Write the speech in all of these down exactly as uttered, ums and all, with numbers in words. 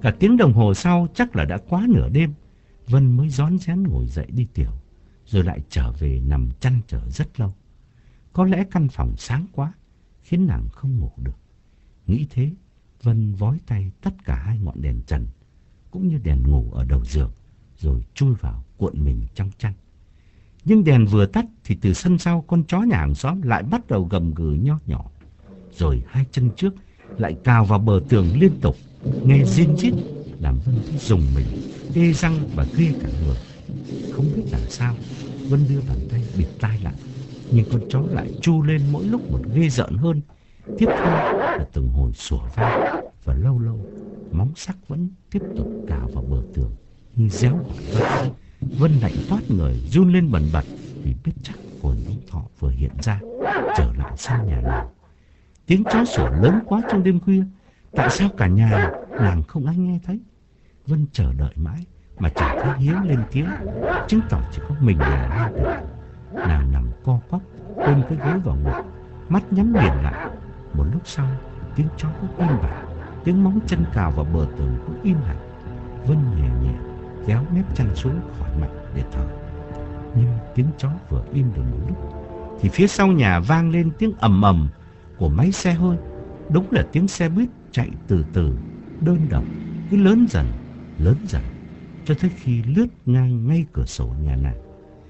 Cả tiếng đồng hồ sau, chắc là đã quá nửa đêm, Vân mới rón rén ngồi dậy đi tiểu, rồi lại trở về nằm chăn trở rất lâu. Có lẽ căn phòng sáng quá, khiến nàng không ngủ được. Nghĩ thế, Vân vói tay tắt cả hai ngọn đèn trần, cũng như đèn ngủ ở đầu giường, rồi chui vào cuộn mình trong chăn. Nhưng đèn vừa tắt thì từ sân sau, con chó nhà hàng xóm lại bắt đầu gầm gừ nho nhỏ. Rồi hai chân trước lại cào vào bờ tường liên tục, nghe rin rít, làm Vân thấy rùng mình, tê răng và ghê cả người. Không biết làm sao, Vân đưa bàn tay bịt tai lại, nhưng con chó lại tru lên mỗi lúc một ghê rợn hơn. Tiếp theo là từng hồi sủa vang, và lâu lâu móng sắc vẫn tiếp tục cào vào bờ tường như réo gọi Vân. Vân lạnh toát người, run lên bần bật vì biết chắc hồn ông Thọ vừa hiện ra, trở lại sân nhà nàng. Tiếng chó sủa lớn quá trong đêm khuya, tại sao cả nhà nàng không ai nghe thấy? Vân chờ đợi mãi mà chẳng thấy Hiếu lên tiếng, chứng tỏ chỉ có mình nàng nghe được. Nàng nằm co quắp, ôm cái gối vào ngực, mắt nhắm nghiền lại. Một lúc sau, tiếng chó cũng im bặt, tiếng móng chân cào vào bờ tường cũng im hẳn. Vân nhẹ nhẹ kéo mép chăn xuống khỏi mặt để thở. Nhưng tiếng chó vừa im được một lúc thì phía sau nhà vang lên tiếng ầm ầm của máy xe hơi. Đúng là tiếng xe buýt chạy từ từ, đơn độc, cứ lớn dần, lớn dần, cho tới khi lướt ngang ngay cửa sổ nhà nàng.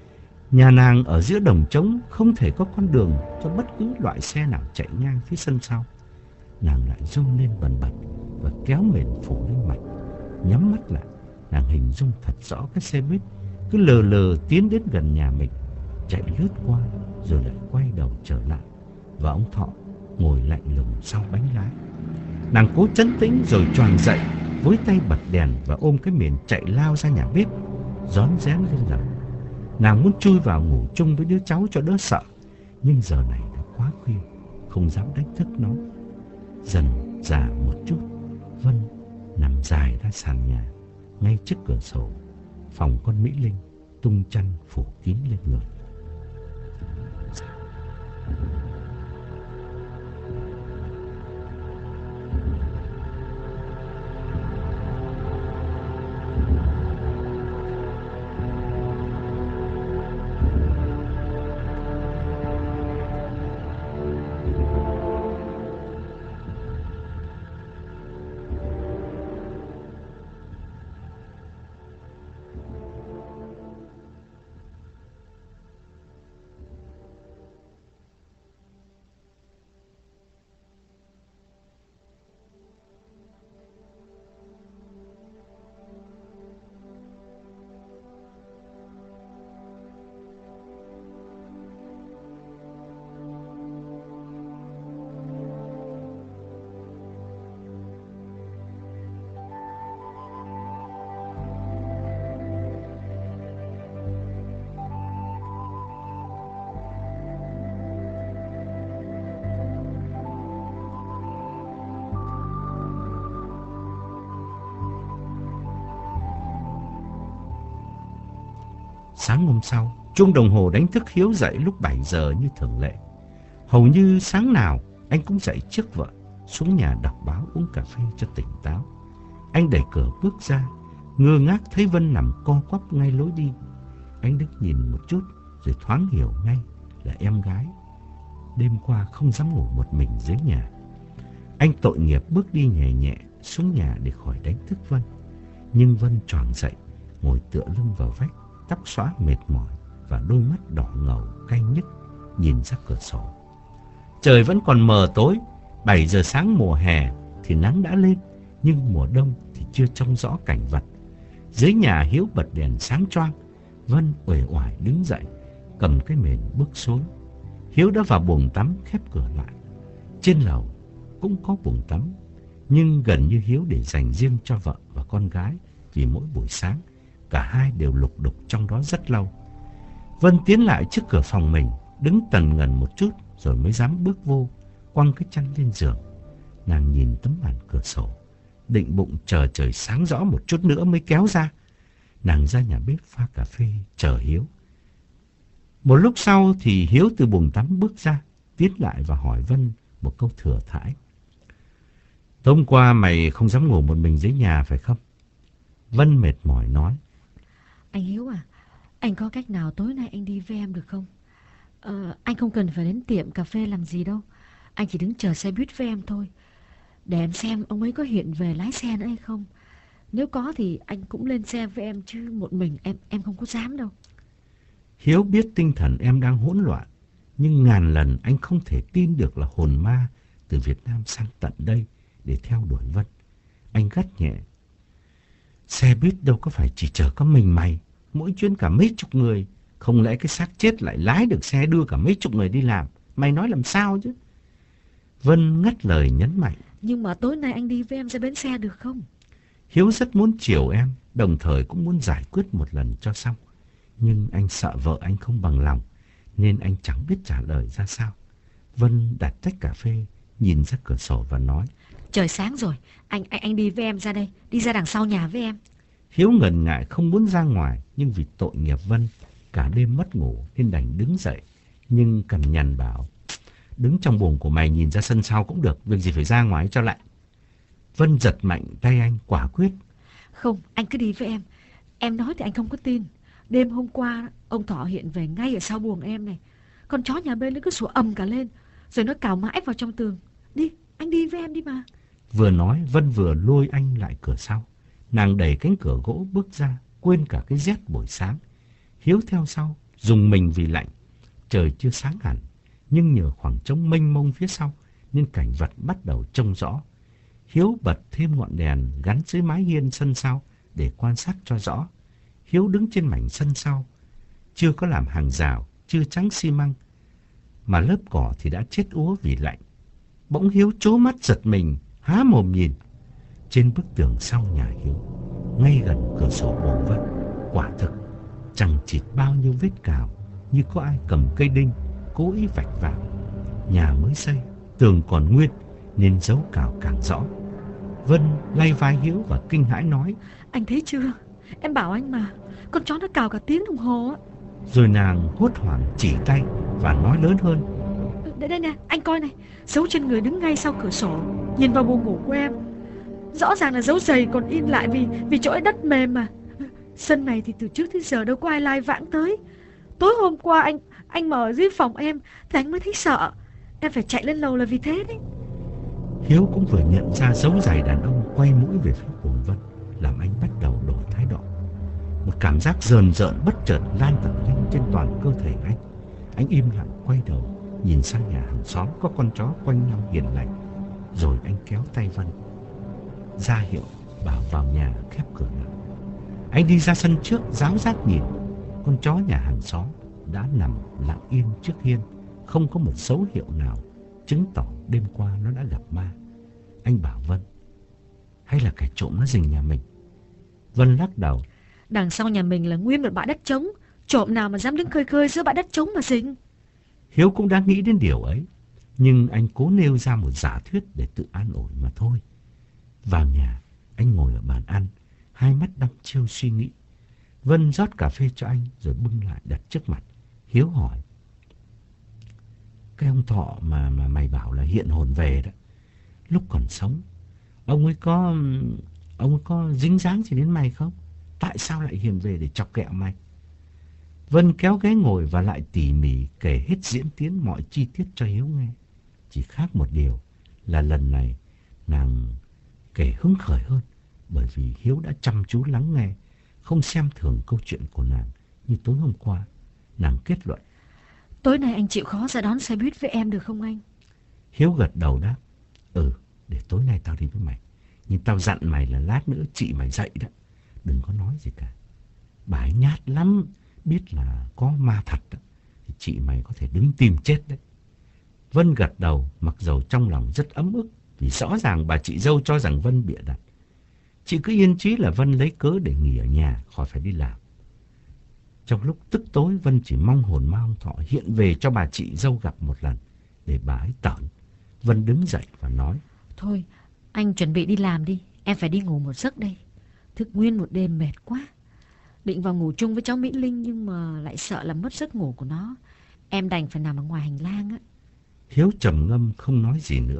Nhà nàng ở giữa đồng trống, không thể có con đường cho bất cứ loại xe nào chạy ngang phía sân sau. Nàng lại run lên bần bật và kéo mền phủ lên mặt. Nhắm mắt lại, nàng hình dung thật rõ cái xe buýt cứ lờ lờ tiến đến gần nhà mình, chạy lướt qua rồi lại quay đầu trở lại, và ông Thọ ngồi lạnh lùng sau bánh lái. Nàng cố trấn tĩnh rồi choàng dậy, với tay bật đèn và ôm cái mền chạy lao ra nhà bếp, rón rén lên lầu. Nàng muốn chui vào ngủ chung với đứa cháu cho đỡ sợ, nhưng giờ này đã quá khuya, không dám đánh thức nó. Dần dà một chút, Vân nằm dài ra sàn nhà, ngay trước cửa sổ, phòng con Mỹ Linh tung chăn phủ kín lên người. Sáng hôm sau, chuông đồng hồ đánh thức Hiếu dậy lúc bảy giờ như thường lệ. Hầu như sáng nào anh cũng dậy trước vợ, xuống nhà đọc báo uống cà phê cho tỉnh táo. Anh đẩy cửa bước ra, ngơ ngác thấy Vân nằm co quắp ngay lối đi. Anh đứng nhìn một chút rồi thoáng hiểu ngay là em gái đêm qua không dám ngủ một mình dưới nhà. Anh tội nghiệp bước đi nhẹ nhẹ xuống nhà để khỏi đánh thức Vân. Nhưng Vân choàng dậy, ngồi tựa lưng vào vách, tóc xõa mệt mỏi và đôi mắt đỏ ngầu cay nhức nhìn ra cửa sổ. Trời vẫn còn mờ tối, bảy giờ sáng mùa hè thì nắng đã lên, nhưng mùa đông thì chưa trông rõ cảnh vật. Dưới nhà Hiếu bật đèn sáng choang. Vân uể oải đứng dậy, cầm cái mền bước xuống. Hiếu đã vào buồng tắm khép cửa lại. Trên lầu cũng có buồng tắm, nhưng gần như Hiếu để dành riêng cho vợ và con gái, vì mỗi buổi sáng cả hai đều lục đục trong đó rất lâu. Vân tiến lại trước cửa phòng mình, đứng tần ngần một chút rồi mới dám bước vô, quăng cái chăn lên giường. Nàng nhìn tấm màn cửa sổ, định bụng chờ trời sáng rõ một chút nữa mới kéo ra. Nàng ra nhà bếp pha cà phê chờ Hiếu. Một lúc sau thì Hiếu từ buồng tắm bước ra, tiến lại và hỏi Vân một câu thừa thãi. Tối hôm qua mày không dám ngủ một mình dưới nhà phải không? Vân mệt mỏi nói. Anh Hiếu à, anh có cách nào tối nay anh đi với em được không? Ờ, anh không cần phải đến tiệm cà phê làm gì đâu. Anh chỉ đứng chờ xe buýt với em thôi. Để em xem ông ấy có hiện về lái xe nữa hay không. Nếu có thì anh cũng lên xe với em, chứ một mình em em không có dám đâu. Hiếu biết tinh thần em đang hỗn loạn, nhưng ngàn lần anh không thể tin được là hồn ma từ Việt Nam sang tận đây để theo đuổi Vân. Anh gắt nhẹ. Xe buýt đâu có phải chỉ chở có mình mày, mỗi chuyến cả mấy chục người. Không lẽ cái xác chết lại lái được xe đưa cả mấy chục người đi làm? Mày nói làm sao chứ? Vân ngắt lời nhấn mạnh. Nhưng mà tối nay anh đi với em ra bến xe được không? Hiếu rất muốn chiều em, đồng thời cũng muốn giải quyết một lần cho xong. Nhưng anh sợ vợ anh không bằng lòng, nên anh chẳng biết trả lời ra sao. Vân đặt tách cà phê, nhìn ra cửa sổ và nói. Trời sáng rồi, anh anh anh đi với em ra đây, đi ra đằng sau nhà với em. Hiếu ngần ngại không muốn ra ngoài, nhưng vì tội nghiệp Vân, cả đêm mất ngủ nên đành đứng dậy. Nhưng cằn nhằn bảo, đứng trong buồng của mày nhìn ra sân sau cũng được, việc gì phải ra ngoài cho lại. Vân giật mạnh tay anh, quả quyết. Không, anh cứ đi với em. Em nói thì anh không có tin. Đêm hôm qua, ông Thọ hiện về ngay ở sau buồng em này. Con chó nhà bên nó cứ sủa ầm cả lên, rồi nó cào mãi vào trong tường. Đi, anh đi với em đi mà. Vừa nói, Vân vừa lôi anh lại cửa sau. Nàng đẩy cánh cửa gỗ bước ra, quên cả cái rét buổi sáng. Hiếu theo sau, dùng mình vì lạnh. Trời chưa sáng hẳn, nhưng nhờ khoảng trống mênh mông phía sau, nên cảnh vật bắt đầu trông rõ. Hiếu bật thêm ngọn đèn gắn dưới mái hiên sân sau để quan sát cho rõ. Hiếu đứng trên mảnh sân sau, chưa có làm hàng rào, chưa trắng xi măng, mà lớp cỏ thì đã chết úa vì lạnh. Bỗng Hiếu trố mắt giật mình, há mồm nhìn. Trên bức tường sau nhà Hiếu, ngay gần cửa sổ buồng Vân, quả thực chằng chịt bao nhiêu vết cào, như có ai cầm cây đinh cố ý vạch vào. Nhà mới xây, tường còn nguyên nên dấu cào càng rõ. Vân lay vai Hiếu và kinh hãi nói. Anh thấy chưa? Em bảo anh mà, con chó nó cào cả tiếng đồng hồ á. Rồi nàng hốt hoảng chỉ tay và nói lớn hơn. Đây đây nè, anh coi này, dấu chân người đứng ngay sau cửa sổ, nhìn vào buồng ngủ của em. Rõ ràng là dấu giày còn in lại vì vì chỗ ấy đất mềm mà. Sân này thì từ trước tới giờ đâu có ai lai vãng tới. Tối hôm qua anh anh mở ở dưới phòng em thì anh mới thấy sợ. Em phải chạy lên lầu là vì thế đấy. Hiếu cũng vừa nhận ra dấu giày đàn ông quay mũi về phía buồng Vân, làm anh bắt đầu đổi thái độ. Một cảm giác rờn rợn bất chợt lan tỏa lên trên toàn cơ thể anh. Anh im lặng quay đầu, nhìn sang nhà hàng xóm có con chó quanh năm hiền lành. Rồi anh kéo tay Vân, ra hiệu bảo vào nhà khép cửa lại. Anh đi ra sân trước, ráo rác nhìn. Con chó nhà hàng xóm đã nằm lặng yên trước hiên, không có một dấu hiệu nào chứng tỏ đêm qua nó đã gặp ma. Anh bảo Vân, hay là kẻ trộm nó rình nhà mình? Vân lắc đầu. Đằng sau nhà mình là nguyên một bãi đất trống, trộm nào mà dám đứng khơi khơi giữa bãi đất trống mà rình. Hiếu cũng đã nghĩ đến điều ấy, nhưng anh cố nêu ra một giả thuyết để tự an ủi mà thôi. Vào nhà, anh ngồi ở bàn ăn, hai mắt đăm chiêu suy nghĩ. Vân rót cà phê cho anh rồi bưng lại đặt trước mặt. Hiếu hỏi, cái ông Thọ mà mà mày bảo là hiện hồn về đó, lúc còn sống, ông ấy có ông ấy có dính dáng gì đến mày không? Tại sao lại hiện về để chọc ghẹo mày? Vân kéo ghế ngồi và lại tỉ mỉ kể hết diễn tiến mọi chi tiết cho Hiếu nghe. Chỉ khác một điều là lần này nàng kể hứng khởi hơn, bởi vì Hiếu đã chăm chú lắng nghe, không xem thường câu chuyện của nàng như tối hôm qua. Nàng kết luận, Tối nay anh chịu khó ra đón xe buýt với em được không anh? Hiếu gật đầu đáp, ừ, để tối nay tao đi với mày. Nhưng tao dặn mày là lát nữa chị mày dậy đó, đừng có nói gì cả. Bà ấy nhát lắm, biết là có ma thật đó, thì chị mày có thể đứng tìm chết đấy. Vân gật đầu, mặc dầu trong lòng rất ấm ức, vì rõ ràng bà chị dâu cho rằng Vân bịa đặt. Chị cứ yên chí là Vân lấy cớ để nghỉ ở nhà, khỏi phải đi làm. Trong lúc tức tối, Vân chỉ mong hồn ma ông Thọ hiện về cho bà chị dâu gặp một lần, để bà ấy tởn. Vân đứng dậy và nói, Thôi, anh chuẩn bị đi làm đi, em phải đi ngủ một giấc đây. Thức nguyên một đêm mệt quá. Định vào ngủ chung với cháu Mỹ Linh nhưng mà lại sợ làm mất giấc ngủ của nó. Em đành phải nằm ở ngoài hành lang á. Hiếu trầm ngâm không nói gì nữa.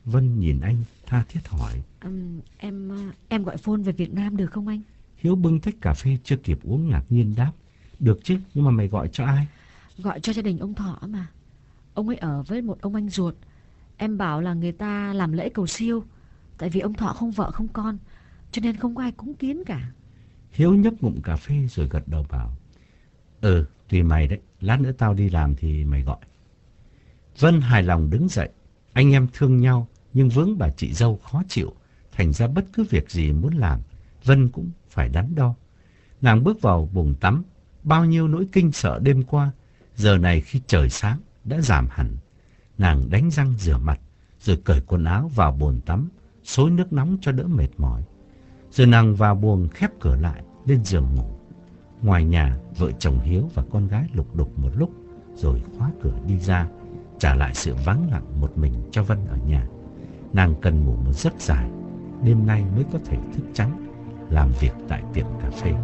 Vân nhìn anh tha thiết hỏi. um, Em em gọi phone về Việt Nam được không anh? Hiếu bưng tách cà phê chưa kịp uống ngạc nhiên đáp. Được chứ, nhưng mà mày gọi cho ai? Gọi cho gia đình ông Thọ mà. Ông ấy ở với một ông anh ruột. Em bảo là người ta làm lễ cầu siêu. Tại vì ông Thọ không vợ không con, cho nên không có ai cúng kiến cả. Hiếu nhấp ngụm cà phê rồi gật đầu bảo. Ừ, tùy mày đấy. Lát nữa tao đi làm thì mày gọi. Vân hài lòng đứng dậy. Anh em thương nhau, nhưng vướng bà chị dâu khó chịu. Thành ra bất cứ việc gì muốn làm, Vân cũng phải đắn đo. Nàng bước vào bồn tắm. Bao nhiêu nỗi kinh sợ đêm qua, giờ này khi trời sáng đã giảm hẳn. Nàng đánh răng rửa mặt, rồi cởi quần áo vào bồn tắm, xối nước nóng cho đỡ mệt mỏi. Rồi nàng vào buồng khép cửa lại, lên giường ngủ. Ngoài nhà, vợ chồng Hiếu và con gái lục đục một lúc, rồi khóa cửa đi ra, trả lại sự vắng lặng một mình cho Vân ở nhà. Nàng cần ngủ một giấc dài, đêm nay mới có thể thức trắng, làm việc tại tiệm cà phê.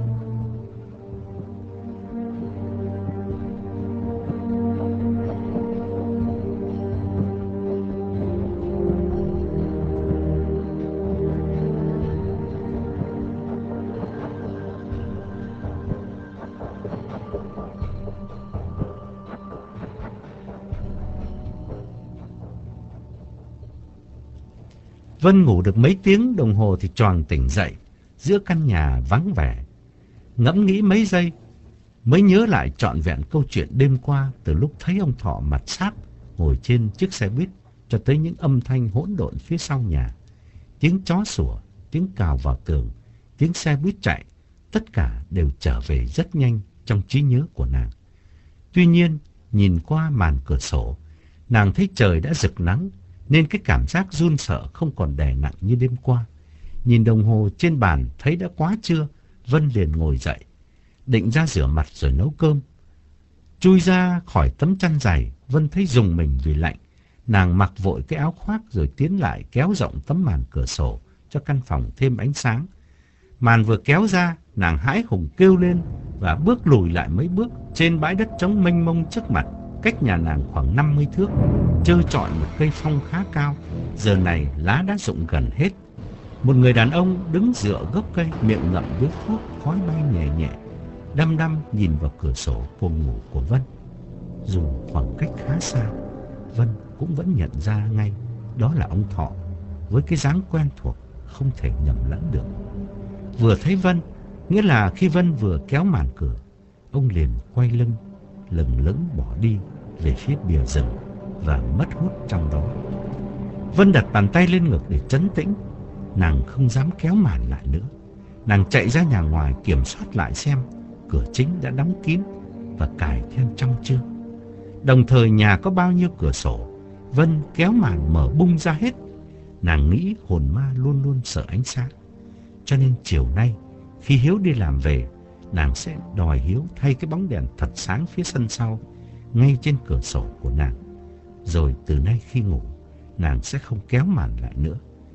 Vân ngủ được mấy tiếng đồng hồ thì choàng tỉnh dậy, giữa căn nhà vắng vẻ. Ngẫm nghĩ mấy giây, mới nhớ lại trọn vẹn câu chuyện đêm qua, từ lúc thấy ông Thọ mặt sáp ngồi trên chiếc xe buýt cho tới những âm thanh hỗn độn phía sau nhà. Tiếng chó sủa, tiếng cào vào tường, tiếng xe buýt chạy, tất cả đều trở về rất nhanh trong trí nhớ của nàng. Tuy nhiên, nhìn qua màn cửa sổ, nàng thấy trời đã rực nắng, nên cái cảm giác run sợ không còn đè nặng như đêm qua. Nhìn đồng hồ trên bàn thấy đã quá trưa, Vân liền ngồi dậy, định ra rửa mặt rồi nấu cơm. Chui ra khỏi tấm chăn dày, Vân thấy rùng mình vì lạnh. Nàng mặc vội cái áo khoác rồi tiến lại kéo rộng tấm màn cửa sổ cho căn phòng thêm ánh sáng. Màn vừa kéo ra, nàng hãi hùng kêu lên và bước lùi lại mấy bước. Trên bãi đất trống mênh mông trước mặt, cách nhà nàng khoảng năm mươi thước, trơ trọi một cây phong khá cao. Giờ này lá đã rụng gần hết. Một người đàn ông đứng dựa gốc cây, miệng ngậm điếu thuốc, khói bay nhẹ nhẹ, đăm đăm nhìn vào cửa sổ buồng ngủ của Vân. Dù khoảng cách khá xa, Vân cũng vẫn nhận ra ngay đó là ông Thọ, với cái dáng quen thuộc không thể nhầm lẫn được. Vừa thấy Vân, nghĩa là khi Vân vừa kéo màn cửa, ông liền quay lưng, lững lững bỏ đi về phía bìa rừng và mất hút trong đó. Vân đặt bàn tay lên ngực để trấn tĩnh. Nàng không dám kéo màn lại nữa. Nàng chạy ra nhà ngoài kiểm soát lại xem cửa chính đã đóng kín và cài then trong chưa. Đồng thời nhà có bao nhiêu cửa sổ, Vân kéo màn mở bung ra hết. Nàng nghĩ hồn ma luôn luôn sợ ánh sáng, cho nên chiều nay khi Hiếu đi làm về, nàng sẽ đòi Hiếu thay cái bóng đèn thật sáng phía sân sau, ngay trên cửa sổ của nàng. Rồi từ nay khi ngủ, nàng sẽ không kéo màn lại nữa.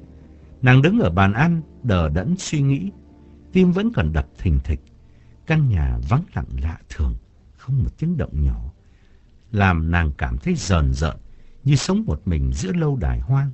Nàng đứng ở bàn ăn, đờ đẫn suy nghĩ, tim vẫn còn đập thình thịch. Căn nhà vắng lặng lạ thường, không một tiếng động nhỏ, làm nàng cảm thấy rờn rợn, như sống một mình giữa lâu đài hoang.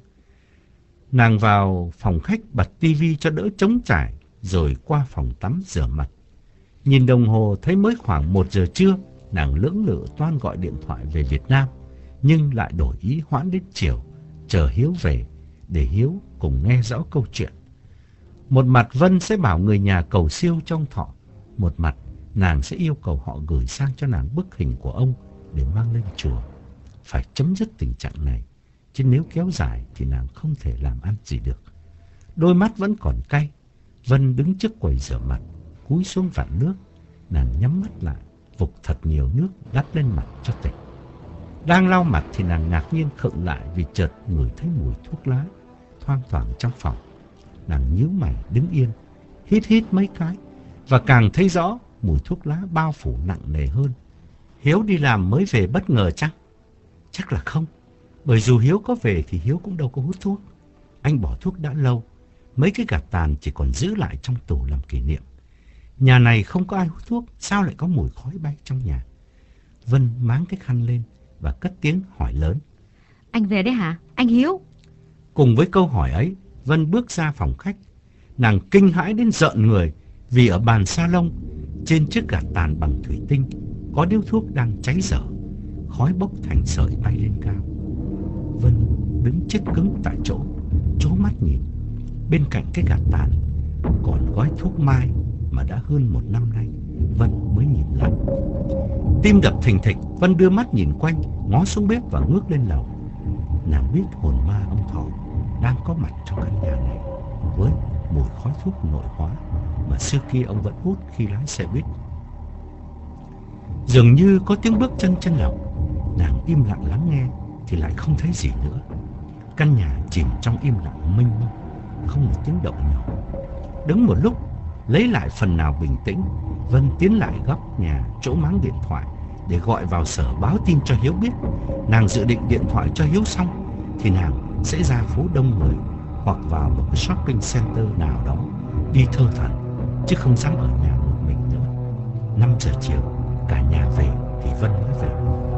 Nàng vào phòng khách bật tivi cho đỡ trống trải, rồi qua phòng tắm rửa mặt. Nhìn đồng hồ thấy mới khoảng một giờ trưa, nàng lưỡng lự toan gọi điện thoại về Việt Nam, nhưng lại đổi ý hoãn đến chiều, chờ Hiếu về để Hiếu cùng nghe rõ câu chuyện. Một mặt Vân sẽ bảo người nhà cầu siêu cho ông Thọ, một mặt nàng sẽ yêu cầu họ gửi sang cho nàng bức hình của ông để mang lên chùa. Phải chấm dứt tình trạng này, chứ nếu kéo dài thì nàng không thể làm ăn gì được. Đôi mắt vẫn còn cay. Vân đứng trước quầy rửa mặt, cúi xuống vặn nước. Nàng nhắm mắt lại, vục thật nhiều nước đắp lên mặt cho tỉnh. Đang lau mặt thì nàng ngạc nhiên khựng lại vì chợt ngửi thấy mùi thuốc lá thoang thoảng trong phòng. Nàng nhíu mày đứng yên, hít hít mấy cái, và càng thấy rõ mùi thuốc lá bao phủ nặng nề hơn. Hiếu đi làm mới về bất ngờ chăng? Chắc là không, bởi dù Hiếu có về thì Hiếu cũng đâu có hút thuốc. Anh bỏ thuốc đã lâu, mấy cái gạt tàn chỉ còn giữ lại trong tủ làm kỷ niệm. Nhà này không có ai hút thuốc, sao lại có mùi khói bay trong nhà? Vân máng cái khăn lên và cất tiếng hỏi lớn. Anh về đấy hả? Anh Hiếu? Cùng với câu hỏi ấy, Vân bước ra phòng khách. Nàng kinh hãi đến rợn người vì ở bàn salon, trên chiếc gạt tàn bằng thủy tinh, có điếu thuốc đang cháy dở, khói bốc thành sợi bay lên cao. Vân đứng chết cứng tại chỗ, trố mắt nhìn. Bên cạnh cái gạt tàn còn gói thuốc mai mà đã hơn một năm nay Vân mới nhìn lại. Tim đập thình thịch, Vân đưa mắt nhìn quanh, ngó xuống bếp và ngước lên lầu. Nàng biết hồn ma ông Thọ đang có mặt trong căn nhà này với mùi khói thuốc nội hóa mà xưa kia ông vẫn hút khi lái xe buýt. Dường như có tiếng bước chân trên lầu. Nàng im lặng lắng nghe thì lại không thấy gì nữa. Căn nhà chìm trong im lặng mênh mông, không một tiếng động nhỏ. Đứng một lúc, lấy lại phần nào bình tĩnh, Vân tiến lại góc nhà chỗ máng điện thoại để gọi vào sở báo tin cho Hiếu biết. Nàng dự định điện thoại cho Hiếu xong thì nàng sẽ ra phố đông người hoặc vào một cái shopping center nào đó đi thơ thẩn, chứ không dám ở nhà một mình nữa. Năm giờ chiều, cả nhà về thì Vân mới về.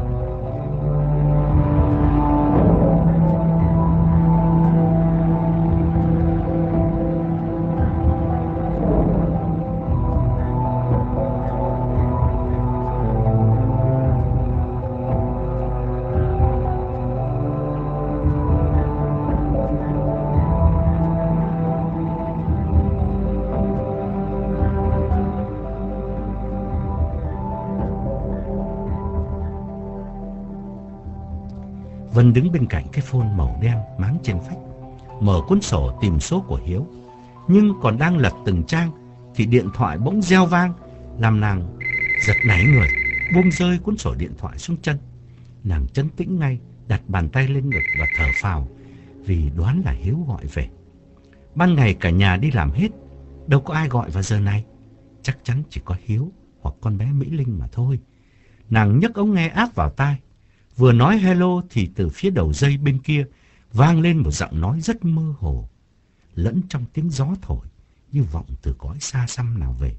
Vân đứng bên cạnh cái phone màu đen máng trên phách, mở cuốn sổ tìm số của Hiếu. Nhưng còn đang lật từng trang thì điện thoại bỗng reo vang, làm nàng giật nảy người, buông rơi cuốn sổ điện thoại xuống chân. Nàng trấn tĩnh ngay, đặt bàn tay lên ngực và thở phào vì đoán là Hiếu gọi về. Ban ngày cả nhà đi làm hết, đâu có ai gọi vào giờ này. Chắc chắn chỉ có Hiếu hoặc con bé Mỹ Linh mà thôi. Nàng nhấc ống nghe áp vào tai. Vừa nói hello thì từ phía đầu dây bên kia vang lên một giọng nói rất mơ hồ, lẫn trong tiếng gió thổi như vọng từ cõi xa xăm nào về.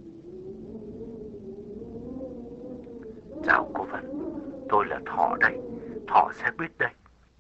Chào cô Vân, tôi là Thọ đây, Thọ xe buýt đây.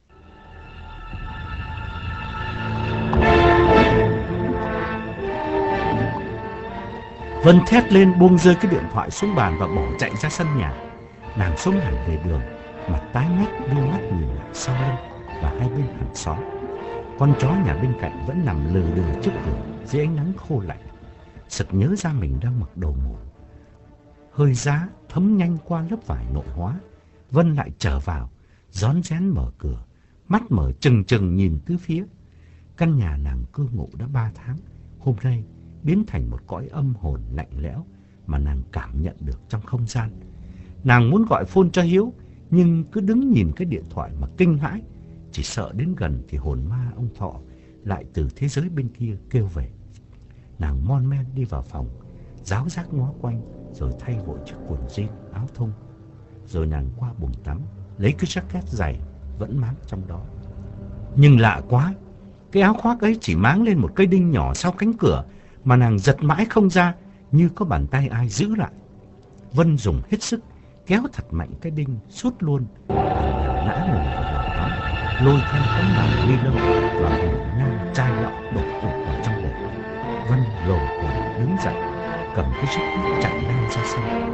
Vân thét lên, buông rơi cái điện thoại xuống bàn và bỏ chạy ra sân nhà. Nàng xuống hẳn về đường, mặt tái mét, đưa mắt nhìn lại sau lưng và hai bên hàng xóm. Con chó nhà bên cạnh vẫn nằm lừ đừ trước cửa dưới ánh nắng khô lạnh. Sực nhớ ra mình đang mặc đồ ngủ. Hơi giá thấm nhanh qua lớp vải nội hóa. Vân lại trở vào, rón rén mở cửa, mắt mở trừng trừng nhìn tứ phía. Căn nhà nàng cư ngụ đã ba tháng, hôm nay biến thành một cõi âm hồn lạnh lẽo mà nàng cảm nhận được trong không gian. Nàng muốn gọi phone cho Hiếu, nhưng cứ đứng nhìn cái điện thoại mà kinh hãi, chỉ sợ đến gần thì hồn ma ông Thọ lại từ thế giới bên kia kêu về. Nàng mon men đi vào phòng, ráo rác ngó quanh, rồi thay vội chiếc quần jean, áo thun. Rồi nàng qua bồn tắm, lấy cái jacket dày vẫn máng trong đó. Nhưng lạ quá, cái áo khoác ấy chỉ máng lên một cây đinh nhỏ sau cánh cửa mà nàng giật mãi không ra, như có bàn tay ai giữ lại. Vân dùng hết sức kéo thật mạnh cái đinh, sút luôn, nàng ngã ngồi vào bồn tắm, lôi theo tấm màn ni lông và một nhang chai lọ đổ ụp vào trong bồn. Vân gồng cổ đứng dậy, cầm cái jacket chạy nhanh ra sân.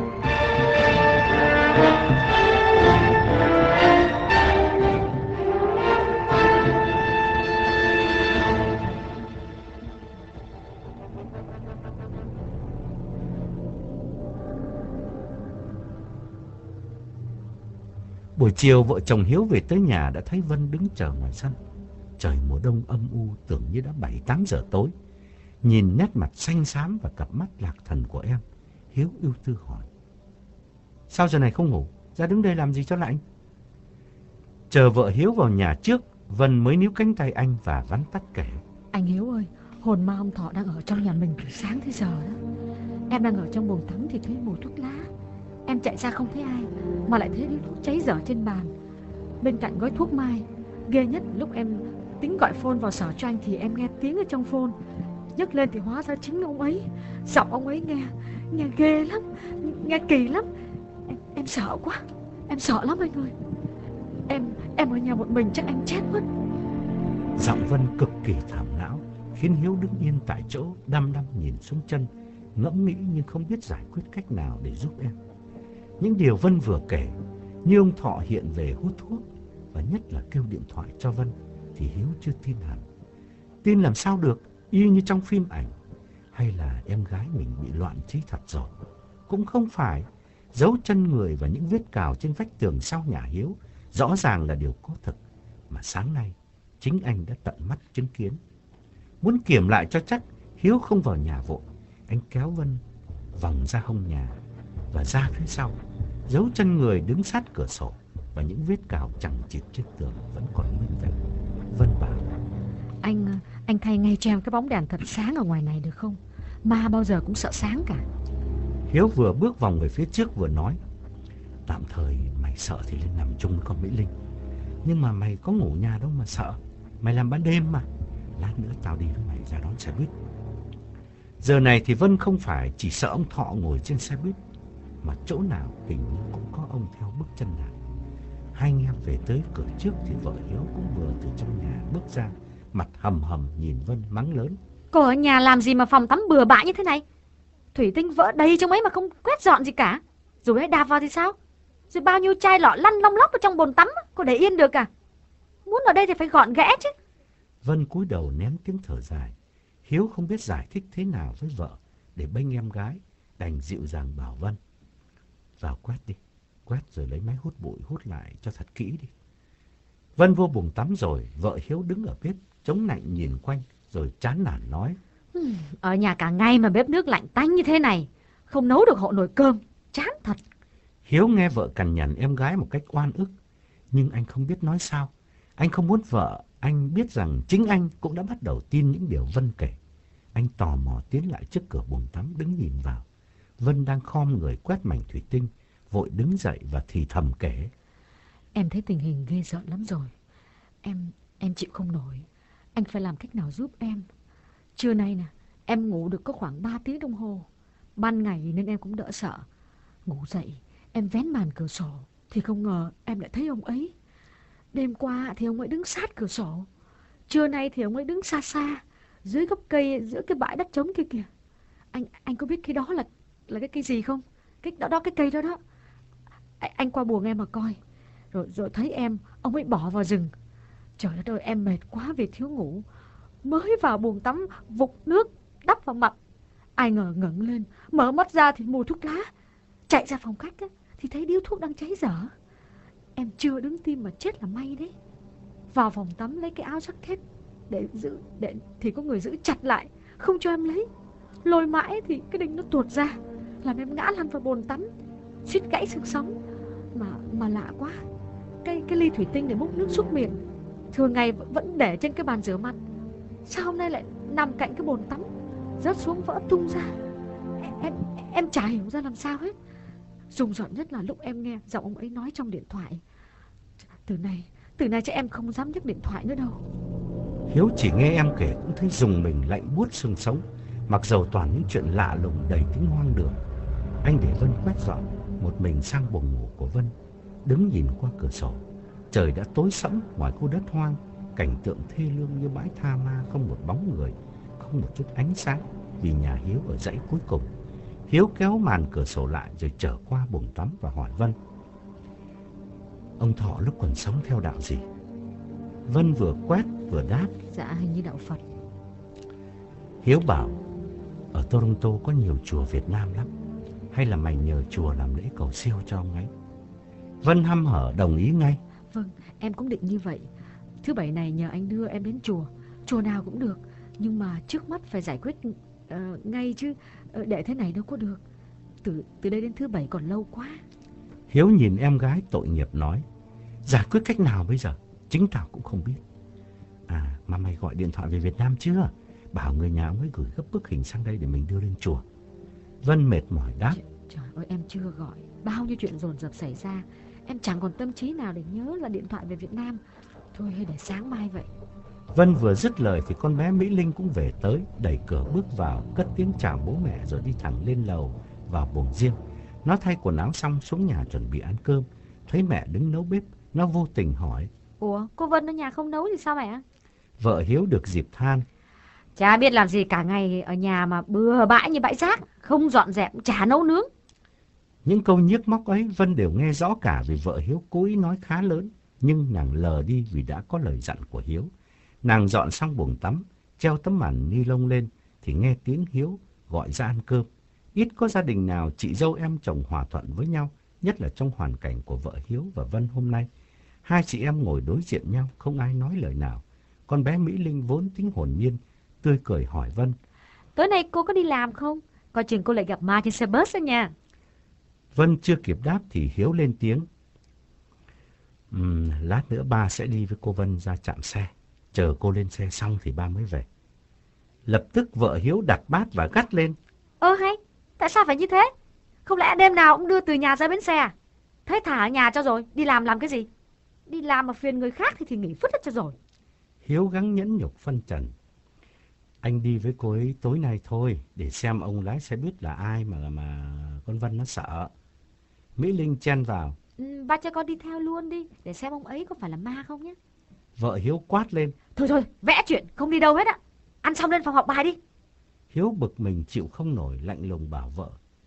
Buổi chiều vợ chồng Hiếu về tới nhà đã thấy Vân đứng chờ ngoài sân. Trời mùa đông âm u, tưởng như đã bảy tám giờ tối. Nhìn nét mặt xanh xám và cặp mắt lạc thần của em, Hiếu ưu tư hỏi: sao giờ này không ngủ, ra đứng đây làm gì cho lạnh? Chờ vợ Hiếu vào nhà trước, Vân mới níu cánh tay anh và vắn tắt kể: Anh Hiếu ơi, hồn ma ông Thọ đang ở trong nhà mình từ sáng tới giờ đó. Em đang ở trong bồn tắm thì thấy mùi thuốc lá. Em chạy ra không thấy ai, mà lại thấy điếu thuốc cháy dở trên bàn, bên cạnh gói thuốc mai. Ghê nhất lúc em tính gọi phone vào sở cho anh thì em nghe tiếng ở trong phone. Nhấc lên thì hóa ra chính ông ấy. Giọng ông ấy nghe Nghe ghê lắm, nghe kỳ lắm. Em, em sợ quá, em sợ lắm anh ơi. Em em ở nhà một mình chắc anh chết mất. Giọng Vân cực kỳ thảm não, khiến Hiếu đứng yên tại chỗ, đăm đăm nhìn xuống chân, ngẫm nghĩ nhưng không biết giải quyết cách nào để giúp em. Những điều Vân vừa kể, như ông Thọ hiện về hút thuốc, và nhất là kêu điện thoại cho Vân, thì Hiếu chưa tin hẳn. Tin làm sao được, y như trong phim ảnh. Hay là em gái mình bị loạn trí thật rồi? Cũng không phải. Dấu chân người và những vết cào trên vách tường sau nhà Hiếu rõ ràng là điều có thực, mà sáng nay chính anh đã tận mắt chứng kiến. Muốn kiểm lại cho chắc, Hiếu không vào nhà vội. Anh kéo Vân vòng ra hông nhà và ra phía sau. Dấu chân người đứng sát cửa sổ và những vết cào chằng chịt trên tường vẫn còn nguyên vẹn. Vân bảo: Anh anh thay ngay cho em cái bóng đèn thật sáng ở ngoài này được không? Ma bao giờ cũng sợ sáng cả. Hiếu vừa bước vòng về phía trước vừa nói: Tạm thời mày sợ thì lên nằm chung với con Mỹ Linh, nhưng mà mày có ngủ nhà đâu mà sợ. Mày làm ban đêm mà. Lát nữa tao đi với mày ra đón xe buýt. Giờ này thì Vân không phải chỉ sợ ông Thọ ngồi trên xe buýt, mà chỗ nào hình như cũng có ông theo bước chân nàng. Hai anh em về tới cửa trước thì vợ Hiếu cũng vừa từ trong nhà bước ra, mặt hầm hầm nhìn Vân mắng lớn: Cô ở nhà làm gì mà phòng tắm bừa bãi như thế này? Thủy tinh vỡ đầy trong ấy mà không quét dọn gì cả. Rồi ấy đạp vào thì sao? Rồi bao nhiêu chai lọ lăn long lóc ở trong bồn tắm, cô để yên được à? Muốn ở đây thì phải gọn ghẽ chứ. Vân cúi đầu nén tiếng thở dài. Hiếu không biết giải thích thế nào với vợ để bênh em gái, đành dịu dàng bảo Vân: Vào quét đi, quét rồi lấy máy hút bụi hút lại cho thật kỹ đi. Vân vô buồng tắm rồi, vợ Hiếu đứng ở bếp chống nạnh nhìn quanh rồi chán nản nói: Ở nhà cả ngày mà bếp nước lạnh tanh như thế này, không nấu được hộ nồi cơm, chán thật. Hiếu nghe vợ cằn nhằn em gái một cách oan ức, nhưng anh không biết nói sao. Anh không muốn vợ anh biết rằng chính anh cũng đã bắt đầu tin những điều Vân kể. Anh tò mò tiến lại trước cửa buồng tắm đứng nhìn vào. Vân đang khom người quét mảnh thủy tinh, vội đứng dậy và thì thầm kể: Em thấy tình hình ghê rợn lắm rồi. Em em chịu không nổi. Anh phải làm cách nào giúp em. Trưa nay nè, em ngủ được có khoảng ba tiếng đồng hồ. Ban ngày nên em cũng đỡ sợ. Ngủ dậy, em vén màn cửa sổ thì không ngờ em lại thấy ông ấy. Đêm qua thì ông ấy đứng sát cửa sổ. Trưa nay thì ông ấy đứng xa xa, dưới gốc cây giữa cái bãi đất trống kia kìa. Anh anh có biết cái đó là là cái cây gì không? Cái đó đó cái cây đó đó. Anh, anh qua buồng em mà coi. Rồi rồi thấy em, ông ấy bỏ vào rừng. Trời đất ơi, em mệt quá vì thiếu ngủ. Mới vào buồng tắm vục nước đắp vào mặt. Ai ngờ ngẩng lên, mở mắt ra thì mùi thuốc lá. Chạy ra phòng khách á, thì thấy điếu thuốc đang cháy dở. Em chưa đứng tim mà chết là may đấy. Vào phòng tắm lấy cái áo jacket để giữ để thì có người giữ chặt lại, không cho em lấy. Lôi mãi thì cái đinh nó tuột ra, làm em ngã lăn vào bồn tắm, suýt gãy xương sống. Mà mà lạ quá, cái cái ly thủy tinh để múc nước súc miệng thường ngày vẫn để trên cái bàn rửa mặt, sao hôm nay lại nằm cạnh cái bồn tắm, rớt xuống vỡ tung ra. Em em, em chả hiểu ra làm sao hết. Rùng rợn nhất là lúc em nghe giọng ông ấy nói trong điện thoại: Từ nay, từ nay chắc em không dám nhấc điện thoại nữa đâu. Hiếu chỉ nghe em kể cũng thấy rùng mình lạnh buốt xương sống, mặc dầu toàn những chuyện lạ lùng đầy tính hoang đường. Anh để Vân quét dọn, một mình sang buồng ngủ của Vân, đứng nhìn qua cửa sổ. Trời đã tối sẫm ngoài khu đất hoang, cảnh tượng thê lương như bãi tha ma, không một bóng người, không một chút ánh sáng vì nhà Hiếu ở dãy cuối cùng. Hiếu kéo màn cửa sổ lại rồi trở qua buồng tắm và hỏi Vân: Ông Thọ lúc còn sống theo đạo gì? Vân vừa quét vừa đáp: Dạ hình như đạo Phật. Hiếu bảo: Ở Toronto có nhiều chùa Việt Nam lắm, hay là mày nhờ chùa làm lễ cầu siêu cho ông ấy? Vân hăm hở đồng ý ngay: Vâng, em cũng định như vậy. Thứ bảy này nhờ anh đưa em đến chùa. Chùa nào cũng được, nhưng mà trước mắt phải giải quyết uh, ngay chứ, uh, để thế này đâu có được. Từ từ đây đến thứ bảy còn lâu quá. Hiếu nhìn em gái tội nghiệp nói: Giải quyết cách nào bây giờ? Chính tao cũng không biết. À, mà mày gọi điện thoại về Việt Nam chưa? Bảo người nhà ông ấy gửi gấp bức hình sang đây để mình đưa lên chùa. Vân mệt mỏi đáp: Trời ơi, em chưa gọi. Bao nhiêu chuyện dồn dập xảy ra, em chẳng còn tâm trí nào để nhớ là điện thoại về Việt Nam. Thôi hay để sáng mai vậy. Vân vừa dứt lời thì con bé Mỹ Linh cũng về tới, đẩy cửa bước vào, cất tiếng chào bố mẹ rồi đi thẳng lên lầu vào buồng riêng. Nó thay quần áo xong xuống nhà chuẩn bị ăn cơm. Thấy mẹ đứng nấu bếp, nó vô tình hỏi: Ủa, cô Vân ở nhà không nấu thì sao mẹ? Vợ Hiếu được dịp than. Chả biết làm gì cả ngày ở nhà mà bừa bãi như bãi rác, không dọn dẹp, chả nấu nướng. Những câu nhiếc móc ấy Vân đều nghe rõ cả, vì vợ Hiếu cố ý nói khá lớn, nhưng nàng lờ đi vì đã có lời dặn của Hiếu. Nàng dọn xong buồng tắm, treo tấm màn ni lông lên thì nghe tiếng Hiếu gọi ra ăn cơm. Ít có gia đình nào chị dâu em chồng hòa thuận với nhau, nhất là trong hoàn cảnh của vợ Hiếu và Vân hôm nay. Hai chị em ngồi đối diện nhau, không ai nói lời nào. Con bé Mỹ Linh vốn tính hồn nhiên, tươi cười hỏi Vân. Tối nay cô có đi làm không? Coi chừng cô lại gặp ma trên xe bus đó nha. Vân chưa kịp đáp thì Hiếu lên tiếng. Uhm, lát nữa ba sẽ đi với cô Vân ra trạm xe. Chờ cô lên xe xong thì ba mới về. Lập tức vợ Hiếu đặt bát và gắt lên. Ơ hay, tại sao phải như thế? Không lẽ đêm nào cũng đưa từ nhà ra bến xe à? Thế thả ở nhà cho rồi, đi làm làm cái gì? Đi làm mà phiền người khác thì thì nghỉ phút hết cho rồi. Hiếu gắng nhẫn nhục phân trần. Anh đi với cô ấy tối nay thôi, để xem ông lái xe buýt là ai mà mà con Vân nó sợ. Mỹ Linh chen vào. Ừ, ba cho con đi theo luôn đi, để xem ông ấy có phải là ma không nhé. Vợ Hiếu quát lên. Thôi thôi, vẽ chuyện, không đi đâu hết ạ. Ăn xong lên phòng học bài đi. Hiếu bực mình chịu không nổi, lạnh lùng bảo vợ.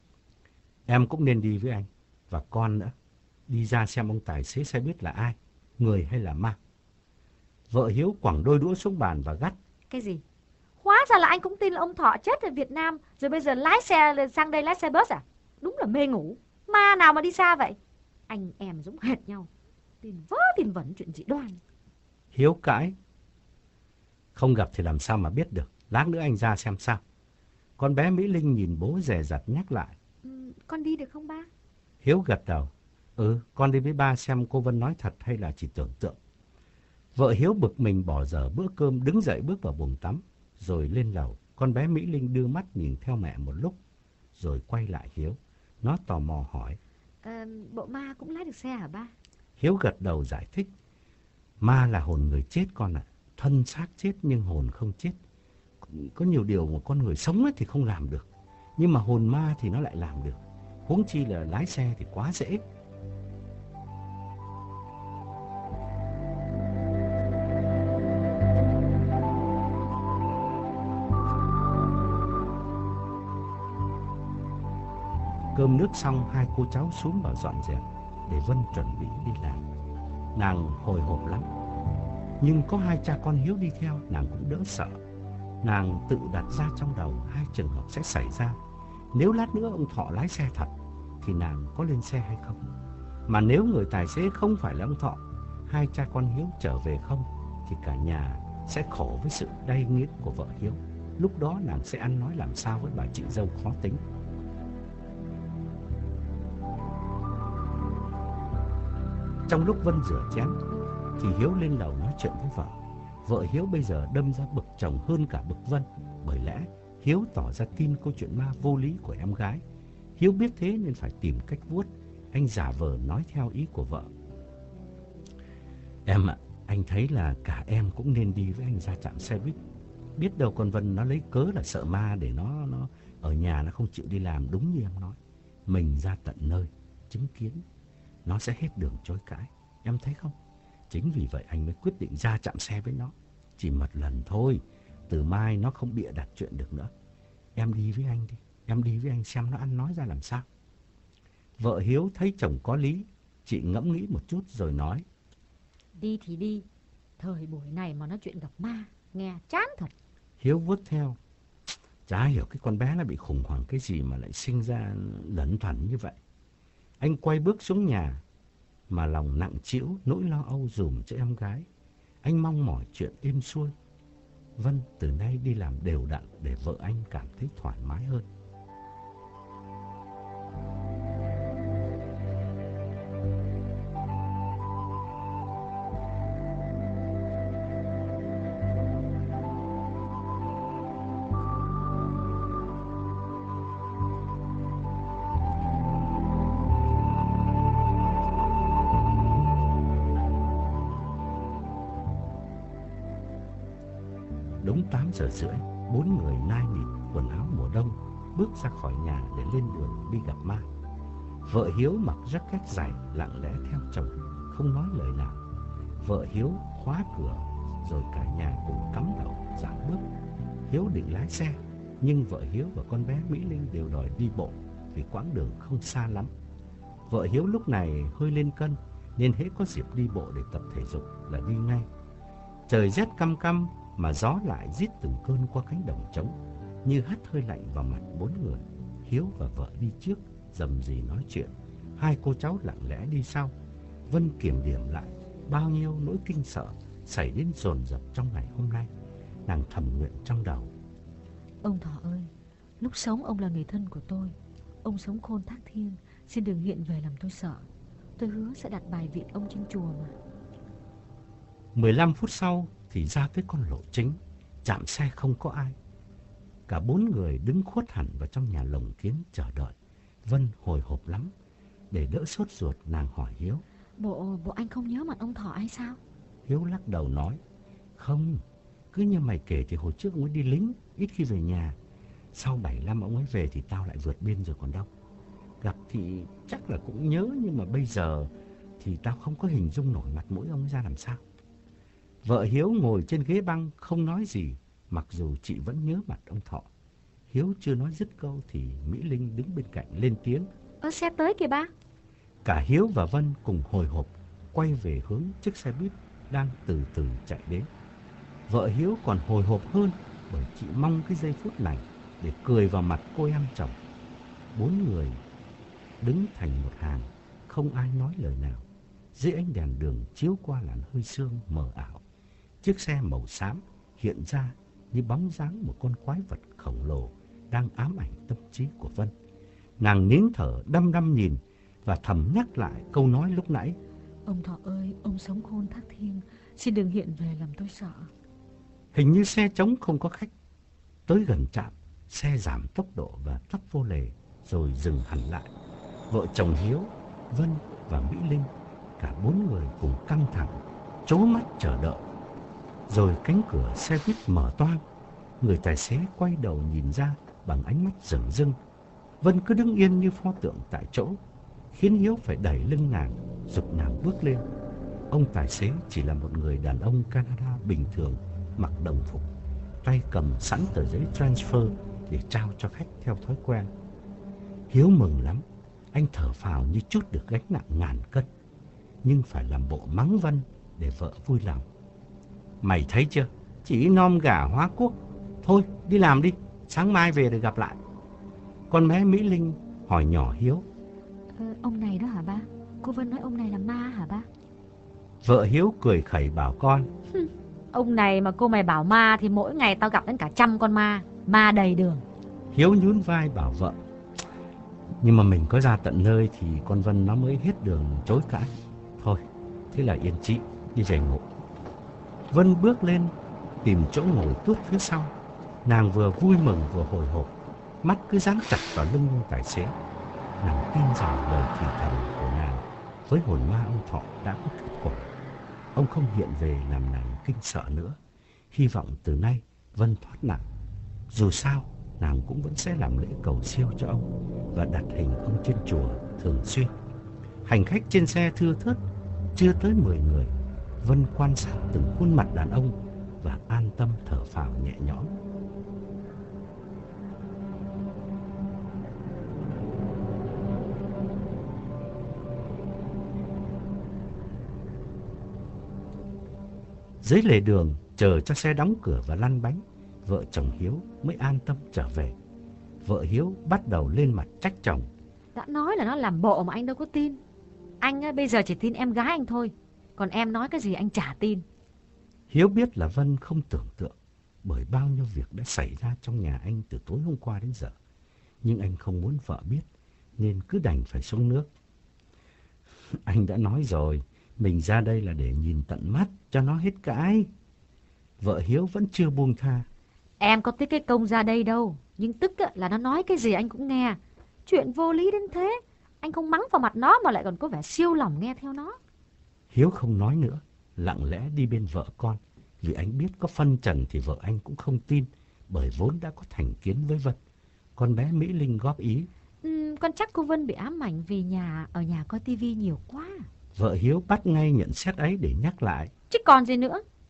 Em cũng nên đi với anh, và con nữa. Đi ra xem ông tài xế xe buýt là ai, người hay là ma. Vợ Hiếu quẳng đôi đũa xuống bàn và gắt. Cái gì? Hóa ra là anh cũng tin là ông Thọ chết ở Việt Nam, rồi bây giờ lái xe sang đây lái xe bus à? Đúng là mê ngủ. Ma nào mà đi xa vậy? Anh em giống hệt nhau. Tin vớ tin vẩn chuyện dị đoan. Hiếu cãi. Không gặp thì làm sao mà biết được. Lát nữa anh ra xem sao. Con bé Mỹ Linh nhìn bố dè dặt nhắc lại. Ừ, con đi được không ba? Hiếu gật đầu. Ừ, con đi với ba xem cô Vân nói thật hay là chỉ tưởng tượng. Vợ Hiếu bực mình bỏ dở bữa cơm, đứng dậy bước vào buồng tắm, rồi lên lầu. Con bé Mỹ Linh đưa mắt nhìn theo mẹ một lúc, rồi quay lại Hiếu. Nó tò mò hỏi. À, bộ ma cũng lái được xe hả ba? Hiếu gật đầu giải thích. Ma là hồn người chết con ạ. À. Thân xác chết nhưng hồn không chết. Có nhiều điều mà con người sống thì không làm được, nhưng mà hồn ma thì nó lại làm được. Huống chi là lái xe thì quá dễ. Cơm nước xong, hai cô cháu xuống vào dọn dẹp để Vân chuẩn bị đi làm. Nàng hồi hộp lắm, nhưng có hai cha con Hiếu đi theo, nàng cũng đỡ sợ. Nàng tự đặt ra trong đầu hai trường hợp sẽ xảy ra. Nếu lát nữa ông Thọ lái xe thật thì nàng có lên xe hay không? Mà nếu người tài xế không phải là ông Thọ, hai cha con Hiếu trở về không, thì cả nhà sẽ khổ với sự đay nghiến của vợ Hiếu. Lúc đó nàng sẽ ăn nói làm sao với bà chị dâu khó tính. Trong lúc Vân rửa chén thì Hiếu lên lầu nói chuyện với vợ. Vợ Hiếu bây giờ đâm ra bực chồng hơn cả bực Vân, bởi lẽ Hiếu tỏ ra tin câu chuyện ma vô lý của em gái. Hiếu biết thế nên phải tìm cách vuốt. Anh giả vờ nói theo ý của vợ. Em ạ, anh thấy là cả em cũng nên đi với anh ra trạm xe buýt. Biết đâu con Vân nó lấy cớ là sợ ma để nó nó ở nhà nó không chịu đi làm, đúng như em nói. Mình ra tận nơi chứng kiến, nó sẽ hết đường chối cãi. Em thấy không? Chính vì vậy anh mới quyết định ra trạm xe với nó. Chỉ một lần thôi, từ mai nó không bịa đặt chuyện được nữa. Em đi với anh đi, em đi với anh xem nó ăn nói ra làm sao. Vợ Hiếu thấy chồng có lý, chị ngẫm nghĩ một chút rồi nói. Đi thì đi, thời buổi này mà nói chuyện gặp ma, nghe chán thật. Hiếu vuốt theo. Chả hiểu cái con bé nó bị khủng hoảng cái gì mà lại sinh ra lẩn thẩn như vậy. Anh quay bước xuống nhà, mà lòng nặng trĩu nỗi lo âu dùm cho em gái. Anh mong mỏi chuyện êm xuôi. Vân từ nay đi làm đều đặn để vợ anh cảm thấy thoải mái hơn. Đúng tám giờ rưỡi, bốn người nai nịt quần áo mùa đông bước ra khỏi nhà để lên đường đi gặp ma. Vợ Hiếu mặc jacket dày lặng lẽ theo chồng, không nói lời nào. Vợ Hiếu khóa cửa rồi cả nhà cùng cắm đầu dạo bước. Hiếu định lái xe, nhưng vợ Hiếu và con bé Mỹ Linh đều đòi đi bộ vì quãng đường không xa lắm. Vợ Hiếu lúc này hơi lên cân, nên hễ có dịp đi bộ để tập thể dục là đi ngay. Trời rét căm căm mà gió lại rít từng cơn qua cánh đồng trống, như hắt hơi lạnh vào mặt bốn người. Hiếu và vợ đi trước, rầm rì nói chuyện, hai cô cháu lặng lẽ đi sau. Vân kiểm điểm lại bao nhiêu nỗi kinh sợ xảy đến dồn dập trong ngày hôm nay. Nàng thầm nguyện trong đầu: Ông Thọ ơi, lúc sống ông là người thân của tôi. Ông sống khôn thác thiêng, xin đừng hiện về làm tôi sợ. Tôi hứa sẽ đặt bài viện ông trên chùa mà. mười lăm phút sau thì ra tới con lộ chính, trạm xe không có ai. Cả bốn người đứng khuất hẳn vào trong nhà lồng kiến chờ đợi. Vân hồi hộp lắm. Để đỡ sốt ruột, nàng hỏi Hiếu: Bộ, bộ anh không nhớ mặt ông Thọ hay sao? Hiếu lắc đầu nói: Không, cứ như mày kể thì hồi trước ông ấy đi lính, ít khi về nhà. Sau bảy năm ông ấy về thì tao lại vượt biên rồi còn đâu. Gặp thì chắc là cũng nhớ, nhưng mà bây giờ thì tao không có hình dung nổi mặt mũi ông ấy ra làm sao. Vợ Hiếu ngồi trên ghế băng không nói gì, mặc dù chị vẫn nhớ mặt ông Thọ. Hiếu chưa nói dứt câu thì Mỹ Linh đứng bên cạnh lên tiếng: Ơ, xe tới kìa ba. Cả Hiếu và Vân cùng hồi hộp quay về hướng chiếc xe buýt đang từ từ chạy đến. Vợ Hiếu còn hồi hộp hơn, bởi chị mong cái giây phút này để cười vào mặt cô em chồng. Bốn người đứng thành một hàng, không ai nói lời nào. Dưới ánh đèn đường chiếu qua làn hơi sương mờ ảo, chiếc xe màu xám hiện ra như bóng dáng một con quái vật khổng lồ đang ám ảnh tâm trí của Vân. Nàng nín thở đăm đăm nhìn và thầm nhắc lại câu nói lúc nãy: Ông Thọ ơi, ông sống khôn thác thiêng, xin đừng hiện về làm tôi sợ. Hình như xe trống không có khách. Tới gần trạm, xe giảm tốc độ và tấp vô lề rồi dừng hẳn lại. Vợ chồng Hiếu, Vân và Mỹ Linh, cả bốn người cùng căng thẳng, trố mắt chờ đợi. Rồi cánh cửa xe buýt mở toang, người tài xế quay đầu nhìn ra bằng ánh mắt rừng rưng. Vân cứ đứng yên như pho tượng tại chỗ, khiến Hiếu phải đẩy lưng nàng, giục nàng bước lên. Ông tài xế chỉ là một người đàn ông Canada bình thường, mặc đồng phục, tay cầm sẵn tờ giấy transfer để trao cho khách theo thói quen. Hiếu mừng lắm, anh thở phào như trút được gánh nặng ngàn cân, nhưng phải làm bộ mắng Vân để vợ vui lòng. Mày thấy chưa, chỉ nom gà hóa quốc. Thôi đi làm đi, sáng mai về để gặp lại. Con bé Mỹ Linh hỏi nhỏ Hiếu: ờ, Ông này đó hả ba? Cô Vân nói ông này là ma hả ba? Vợ Hiếu cười khẩy bảo con: Ông này mà cô mày bảo ma thì mỗi ngày tao gặp đến cả trăm con ma. Ma đầy đường. Hiếu nhún vai bảo vợ: Nhưng mà mình có ra tận nơi thì con Vân nó mới hết đường chối cãi. Thôi, thế là yên chị, đi về ngủ. Vân bước lên tìm chỗ ngồi tuốt phía sau. Nàng vừa vui mừng vừa hồi hộp, mắt cứ dán chặt vào lưng ông tài xế. Nàng tin rằng lời thì thầm của nàng với hồn ma ông Thọ đã có kết quả. Ông không hiện về làm nàng kinh sợ nữa. Hy vọng từ nay Vân thoát nạn. Dù sao, nàng cũng vẫn sẽ làm lễ cầu siêu cho ông và đặt hình ông trên chùa thường xuyên. Hành khách trên xe thưa thớt, chưa tới mười người. Vân quan sát từng khuôn mặt đàn ông và an tâm thở phào nhẹ nhõm. Dưới lề đường, chờ cho xe đóng cửa và lăn bánh, vợ chồng Hiếu mới an tâm trở về. Vợ Hiếu bắt đầu lên mặt trách chồng: Đã nói là nó làm bộ mà anh đâu có tin. Anh á, bây giờ chỉ tin em gái anh thôi. Còn em nói cái gì anh chả tin. Hiếu biết là Vân không tưởng tượng, bởi bao nhiêu việc đã xảy ra trong nhà anh từ tối hôm qua đến giờ. Nhưng anh không muốn vợ biết, nên cứ đành phải xuống nước. Anh đã nói rồi, mình ra đây là để nhìn tận mắt cho nó hết cãi. Vợ Hiếu vẫn chưa buông tha: Em có thích cái công ra đây đâu. Nhưng tức á, là nó nói cái gì anh cũng nghe. Chuyện vô lý đến thế. Anh không mắng vào mặt nó mà lại còn có vẻ siêu lòng nghe theo nó. Hiếu không nói nữa, lặng lẽ đi bên vợ con. Vì anh biết có phân trần thì vợ anh cũng không tin, bởi vốn đã có thành kiến với Vân. Con bé Mỹ Linh góp ý: ừ, Con chắc cô Vân bị ám ảnh vì nhà ở nhà coi tivi nhiều quá. Vợ Hiếu bắt ngay nhận xét ấy để nhắc lại: Chứ còn gì nữa.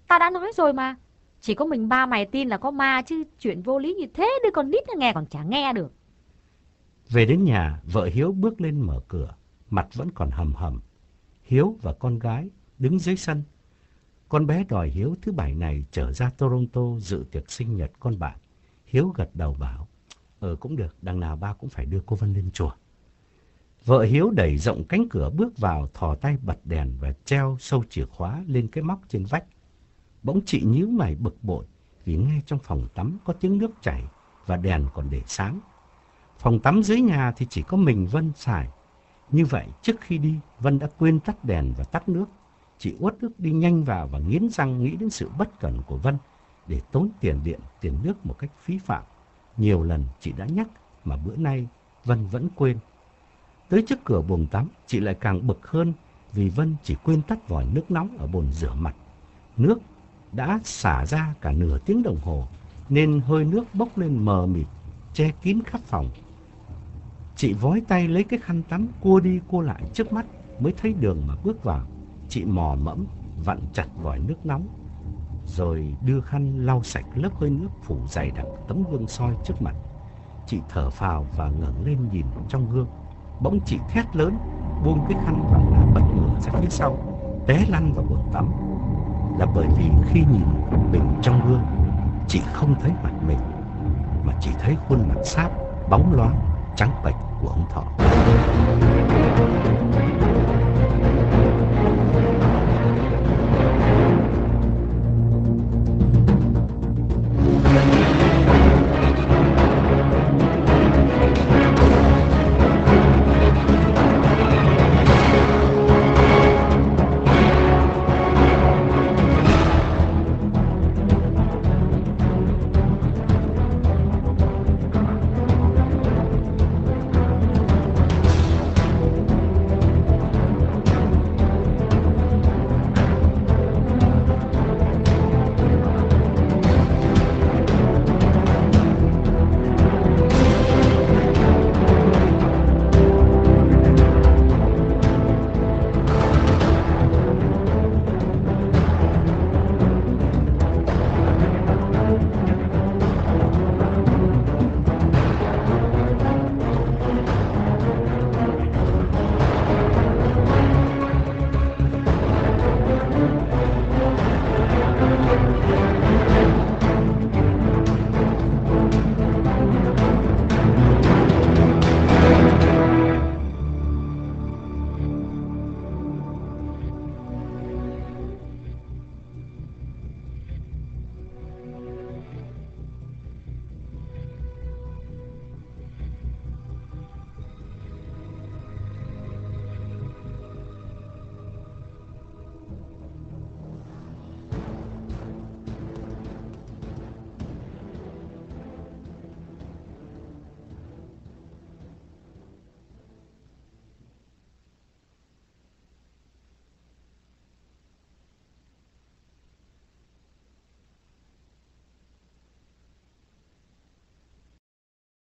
Ta đã nói rồi mà. Chỉ có mình ba mày tin là có ma, chứ chuyện vô lý như thế đứa con nít nó nghe còn chả nghe được. Về đến nhà, vợ Hiếu bước lên mở cửa, mặt vẫn còn hầm hầm. Hiếu và con gái đứng dưới sân. Con bé đòi Hiếu thứ bảy này trở ra Toronto dự tiệc sinh nhật con bạn. Hiếu gật đầu bảo, ờ cũng được, đằng nào ba cũng phải đưa cô Vân lên chùa. Vợ Hiếu đẩy rộng cánh cửa bước vào, thò tay bật đèn và treo sâu chìa khóa lên cái móc trên vách. Bỗng chị nhíu mày bực bội vì ngay trong phòng tắm có tiếng nước chảy và đèn còn để sáng. Phòng tắm dưới nhà thì chỉ có mình Vân xài. Như vậy trước khi đi, Vân đã quên tắt đèn và tắt nước. Chị uất ức đi nhanh vào và nghiến răng nghĩ đến sự bất cẩn của Vân để tốn tiền điện, tiền nước một cách phí phạm. Nhiều lần chị đã nhắc mà bữa nay Vân vẫn quên. Tới trước cửa bồn tắm, chị lại càng bực hơn vì Vân chỉ quên tắt vòi nước nóng ở bồn rửa mặt. Nước đã xả ra cả nửa tiếng đồng hồ nên hơi nước bốc lên mờ mịt, che kín khắp phòng. Chị vói tay lấy cái khăn tắm cua đi cua lại trước mắt mới thấy đường mà bước vào. Chị mò mẫm vặn chặt vòi nước nóng rồi đưa khăn lau sạch lớp hơi nước phủ dày đặc tấm gương soi trước mặt. Chị thở phào và ngẩng lên nhìn trong gương. Bỗng chị thét lớn, buông cái khăn và ngã bật ngửa ra phía sau, té lăn vào bồn tắm. Là bởi vì khi nhìn mình trong gương, chị không thấy mặt mình mà chỉ thấy khuôn mặt sáp, bóng loáng, trắng bệch của ông Thọ.